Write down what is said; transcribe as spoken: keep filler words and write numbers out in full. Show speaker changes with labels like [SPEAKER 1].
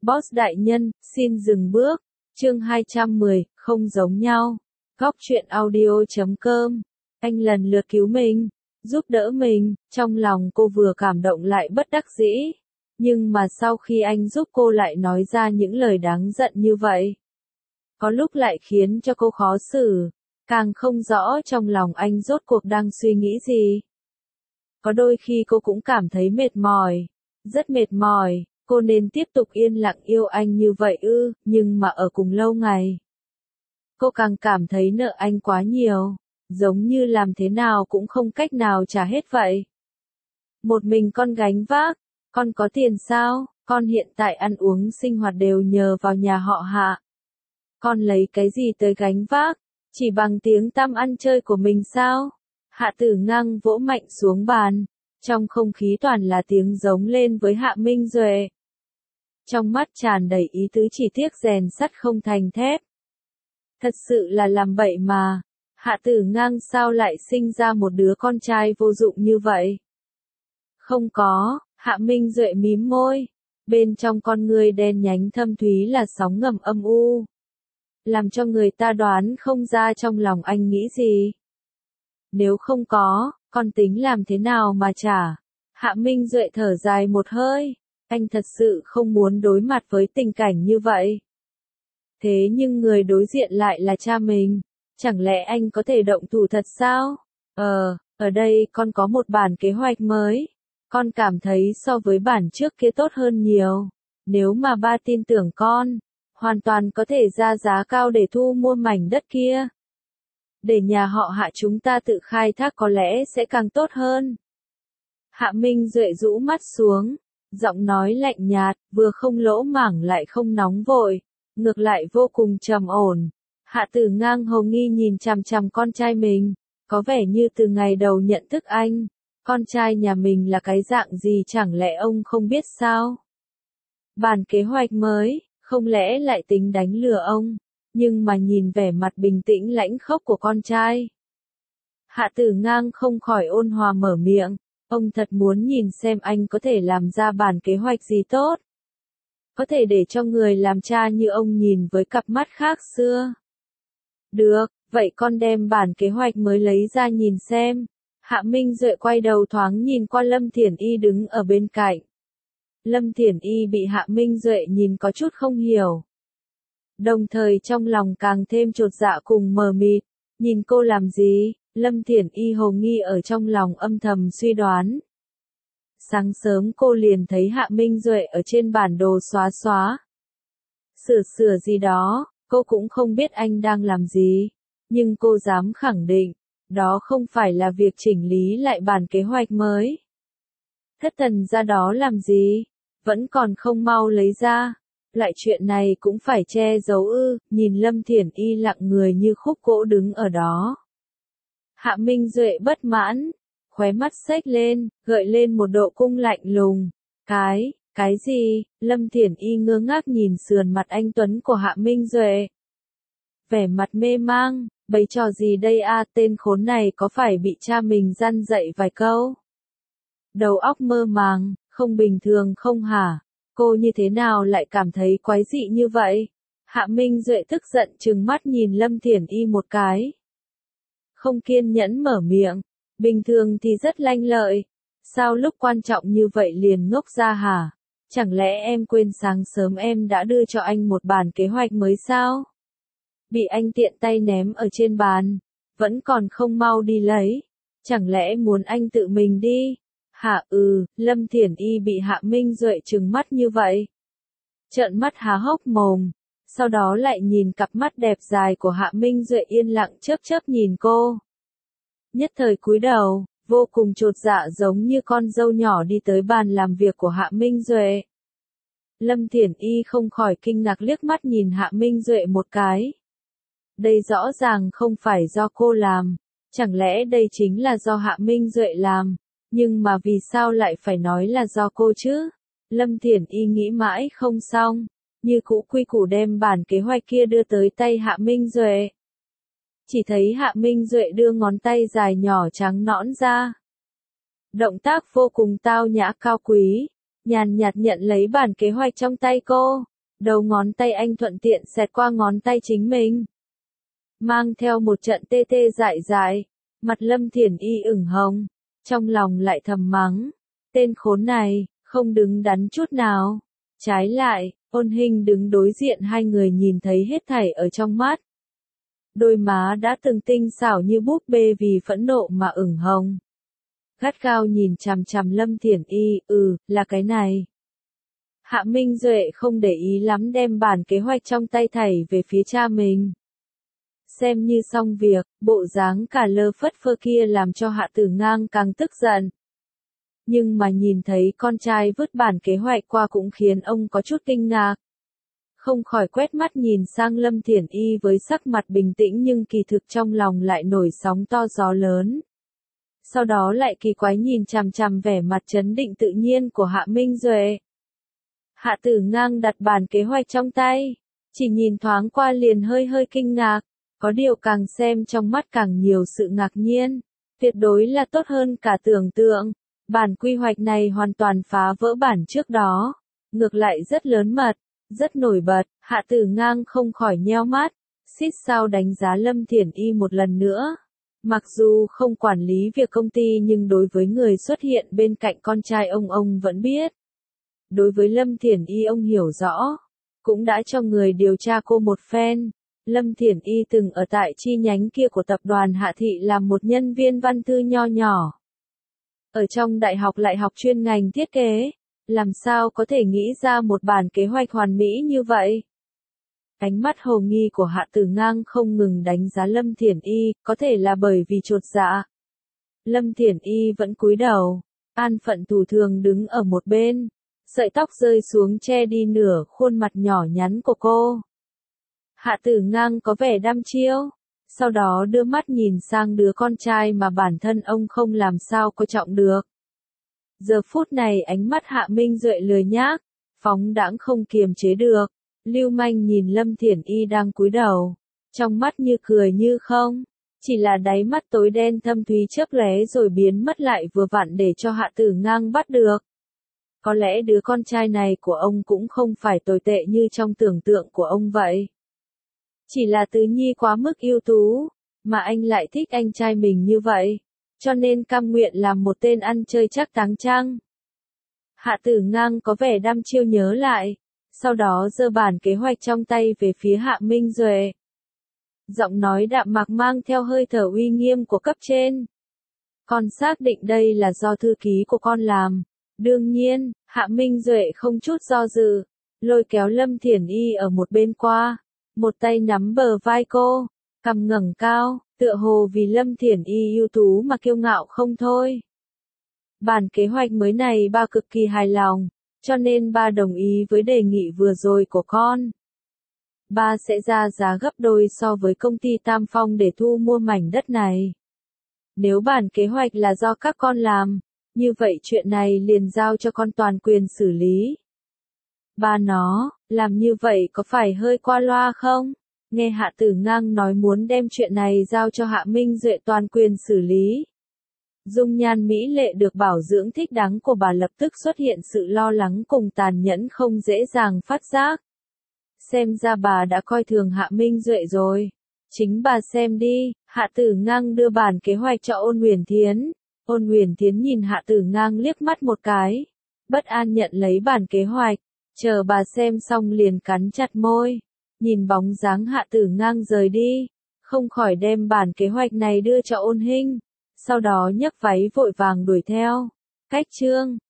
[SPEAKER 1] Boss đại nhân, xin dừng bước. Chương hai trăm mười, không giống nhau. Góc truyện audio chấm com. Anh lần lượt cứu mình, giúp đỡ mình, trong lòng cô vừa cảm động lại bất đắc dĩ. Nhưng mà sau khi anh giúp cô lại nói ra những lời đáng giận như vậy, có lúc lại khiến cho cô khó xử, càng không rõ trong lòng anh rốt cuộc đang suy nghĩ gì. Có đôi khi cô cũng cảm thấy mệt mỏi, rất mệt mỏi, cô nên tiếp tục yên lặng yêu anh như vậy ư, nhưng mà ở cùng lâu ngày. Cô càng cảm thấy nợ anh quá nhiều, giống như làm thế nào cũng không cách nào trả hết vậy. Một mình con gánh vác, con có tiền sao, con hiện tại ăn uống sinh hoạt đều nhờ vào nhà họ Hạ. Con lấy cái gì tới gánh vác, chỉ bằng tiếng tăm ăn chơi của mình sao? Hạ Tử Ngang vỗ mạnh xuống bàn, trong không khí toàn là tiếng giống lên với Hạ Minh Duệ. Trong mắt tràn đầy ý tứ chỉ tiếc rèn sắt không thành thép. Thật sự là làm bậy mà, Hạ Tử Ngang sao lại sinh ra một đứa con trai vô dụng như vậy? Không có, Hạ Minh Duệ mím môi, bên trong con ngươi đen nhánh thâm thúy là sóng ngầm âm u, làm cho người ta đoán không ra trong lòng anh nghĩ gì. Nếu không có, con tính làm thế nào mà trả? Hạ Minh Duệ thở dài một hơi, anh thật sự không muốn đối mặt với tình cảnh như vậy. Thế nhưng người đối diện lại là cha mình, chẳng lẽ anh có thể động thủ thật sao? Ờ, ở đây con có một bản kế hoạch mới, con cảm thấy so với bản trước kia tốt hơn nhiều. Nếu mà ba tin tưởng con, hoàn toàn có thể ra giá cao để thu mua mảnh đất kia. Để nhà họ Hạ chúng ta tự khai thác có lẽ sẽ càng tốt hơn. Hạ Minh Duệ rũ mắt xuống, giọng nói lạnh nhạt, vừa không lỗ mảng lại không nóng vội, ngược lại vô cùng trầm ổn. Hạ Tử Ngang hồ nghi nhìn chằm chằm con trai mình, có vẻ như từ ngày đầu nhận thức anh, con trai nhà mình là cái dạng gì chẳng lẽ ông không biết sao? Bản kế hoạch mới, không lẽ lại tính đánh lừa ông? Nhưng mà nhìn vẻ mặt bình tĩnh lãnh khốc của con trai, Hạ Tử Ngang không khỏi ôn hòa mở miệng, ông thật muốn nhìn xem anh có thể làm ra bản kế hoạch gì tốt. Có thể để cho người làm cha như ông nhìn với cặp mắt khác xưa. Được, vậy con đem bản kế hoạch mới lấy ra nhìn xem. Hạ Minh Duệ quay đầu thoáng nhìn qua Lâm Thiển Y đứng ở bên cạnh. Lâm Thiển Y bị Hạ Minh Duệ nhìn có chút không hiểu, đồng thời trong lòng càng thêm chột dạ cùng mờ mịt, nhìn cô làm gì? Lâm Thiển Y hồ nghi ở trong lòng âm thầm suy đoán. Sáng sớm cô liền thấy Hạ Minh Duệ ở trên bản đồ xóa xóa, sửa sửa gì đó, cô cũng không biết anh đang làm gì, nhưng cô dám khẳng định, đó không phải là việc chỉnh lý lại bản kế hoạch mới. Thất thần ra đó làm gì? Vẫn còn không mau lấy ra. Lại chuyện này cũng phải che giấu ư? Nhìn Lâm Thiển Y lặng người như khúc gỗ đứng ở đó. Hạ Minh Duệ bất mãn, khóe mắt xếch lên, gợi lên một độ cung lạnh lùng. Cái, cái gì? Lâm Thiển Y ngơ ngác nhìn sườn mặt anh tuấn của Hạ Minh Duệ. Vẻ mặt mê mang, bày trò gì đây a? Tên khốn này có phải bị cha mình răn dạy vài câu? Đầu óc mơ màng, không bình thường không hả? Cô như thế nào lại cảm thấy quái dị như vậy? Hạ Minh Duệ tức giận trừng mắt nhìn Lâm Thiển Y một cái. Không kiên nhẫn mở miệng, bình thường thì rất lanh lợi, sao lúc quan trọng như vậy liền ngốc ra hả? Chẳng lẽ em quên sáng sớm em đã đưa cho anh một bản kế hoạch mới sao? Bị anh tiện tay ném ở trên bàn, vẫn còn không mau đi lấy, chẳng lẽ muốn anh tự mình đi? Hả? Ừ, Lâm Thiển Y bị Hạ Minh Duệ trừng mắt như vậy, trợn mắt há hốc mồm, sau đó lại nhìn cặp mắt đẹp dài của Hạ Minh Duệ yên lặng chớp chớp nhìn cô. Nhất thời cúi đầu, vô cùng chột dạ giống như con dâu nhỏ đi tới bàn làm việc của Hạ Minh Duệ. Lâm Thiển Y không khỏi kinh ngạc liếc mắt nhìn Hạ Minh Duệ một cái. Đây rõ ràng không phải do cô làm, chẳng lẽ đây chính là do Hạ Minh Duệ làm, nhưng mà vì sao lại phải nói là do cô chứ? Lâm Thiển Y nghĩ mãi không xong, như cũ quy củ đem bản kế hoạch kia đưa tới tay Hạ Minh Duệ. Chỉ thấy Hạ Minh Duệ đưa ngón tay dài nhỏ trắng nõn ra. Động tác vô cùng tao nhã cao quý, nhàn nhạt nhận lấy bản kế hoạch trong tay cô, Đầu ngón tay anh thuận tiện xẹt qua ngón tay chính mình. Mang theo một trận tê tê dại dại, mặt Lâm Thiển Y ửng hồng, trong lòng lại thầm mắng. Tên khốn này, không đứng đắn chút nào. Trái lại, Ôn Hinh đứng đối diện hai người nhìn thấy hết thảy ở trong mắt. Đôi má đã từng tinh xảo như búp bê vì phẫn nộ mà ửng hồng. Gắt gao nhìn chằm chằm Lâm Thiển Y, ừ, là cái này. Hạ Minh Duệ không để ý lắm đem bản kế hoạch trong tay thảy về phía cha mình. Xem như xong việc, bộ dáng cả lơ phất phơ kia làm cho Hạ Tử Ngang càng tức giận. Nhưng mà nhìn thấy con trai vứt bản kế hoạch qua cũng khiến ông có chút kinh ngạc. Không khỏi quét mắt nhìn sang Lâm Thiển Y với sắc mặt bình tĩnh nhưng kỳ thực trong lòng lại nổi sóng to gió lớn. Sau đó lại kỳ quái nhìn chằm chằm vẻ mặt trấn định tự nhiên của Hạ Minh Duệ. Hạ Tử Ngang đặt bản kế hoạch trong tay, chỉ nhìn thoáng qua liền hơi hơi kinh ngạc, có điều càng xem trong mắt càng nhiều sự ngạc nhiên, tuyệt đối là tốt hơn cả tưởng tượng. Bản quy hoạch này hoàn toàn phá vỡ bản trước đó, ngược lại rất lớn mật, rất nổi bật. Hạ Tử Ngang không khỏi nheo mắt, xít sao đánh giá Lâm Thiển Y một lần nữa. Mặc dù không quản lý việc công ty nhưng đối với người xuất hiện bên cạnh con trai ông ông vẫn biết. Đối với Lâm Thiển Y ông hiểu rõ, cũng đã cho người điều tra cô một phen. Lâm Thiển Y từng ở tại chi nhánh kia của tập đoàn Hạ Thị làm một nhân viên văn thư nho nhỏ. Ở trong đại học lại học chuyên ngành thiết kế, làm sao có thể nghĩ ra một bản kế hoạch hoàn mỹ như vậy? Ánh mắt hồ nghi của Hạ Tử Ngang không ngừng đánh giá Lâm Thiển Y, có thể là bởi vì chột dạ. Lâm Thiển Y vẫn cúi đầu, an phận thủ thường đứng ở một bên, sợi tóc rơi xuống che đi nửa khuôn mặt nhỏ nhắn của cô. Hạ Tử Ngang có vẻ đăm chiêu, sau đó đưa mắt nhìn sang đứa con trai mà bản thân ông không làm sao coi trọng được. Giờ phút này ánh mắt Hạ Minh Duệ lười nhác, phóng đãng không kiềm chế được, lưu manh nhìn Lâm Thiển Y đang cúi đầu, trong mắt như cười như không, chỉ là đáy mắt tối đen thâm thúy chớp lóe rồi biến mất lại vừa vặn để cho Hạ Tử Ngang bắt được. Có lẽ đứa con trai này của ông cũng không phải tồi tệ như trong tưởng tượng của ông vậy. Chỉ là Tứ Nhi quá mức ưu tú, mà anh lại thích anh trai mình như vậy, cho nên cam nguyện làm một tên ăn chơi chắc táng chăng. Hạ Tử Ngang có vẻ đăm chiêu nhớ lại, sau đó giơ bản kế hoạch trong tay về phía Hạ Minh Duệ. Giọng nói đạm mạc mang theo hơi thở uy nghiêm của cấp trên. Con xác định đây là do thư ký của con làm. Đương nhiên, Hạ Minh Duệ không chút do dự, lôi kéo Lâm Thiển Y ở một bên qua, một tay nắm bờ vai cô, cằm ngẩng cao, tựa hồ vì Lâm Thiển Y ưu tú mà kiêu ngạo không thôi. Bản kế hoạch mới này ba cực kỳ hài lòng, cho nên ba đồng ý với đề nghị vừa rồi của con. Ba sẽ ra giá gấp đôi so với công ty Tam Phong để thu mua mảnh đất này. Nếu bản kế hoạch là do các con làm, như vậy chuyện này liền giao cho con toàn quyền xử lý. Ba nó, làm như vậy có phải hơi qua loa không? Nghe Hạ Tử Ngang nói muốn đem chuyện này giao cho Hạ Minh Duệ toàn quyền xử lý. Dung nhan mỹ lệ được bảo dưỡng thích đáng của bà lập tức xuất hiện sự lo lắng cùng tàn nhẫn không dễ dàng phát giác. Xem ra bà đã coi thường Hạ Minh Duệ rồi. Chính bà xem đi. Hạ Tử Ngang đưa bản kế hoạch cho Ôn Huyền Thiến. Ôn Huyền Thiến nhìn Hạ Tử Ngang liếc mắt một cái, bất an nhận lấy bản kế hoạch, chờ bà xem xong liền cắn chặt môi, nhìn bóng dáng Hạ Tử Ngang rời đi, không khỏi đem bản kế hoạch này đưa cho Ôn Hinh, sau đó nhấc váy vội vàng đuổi theo. Cách chương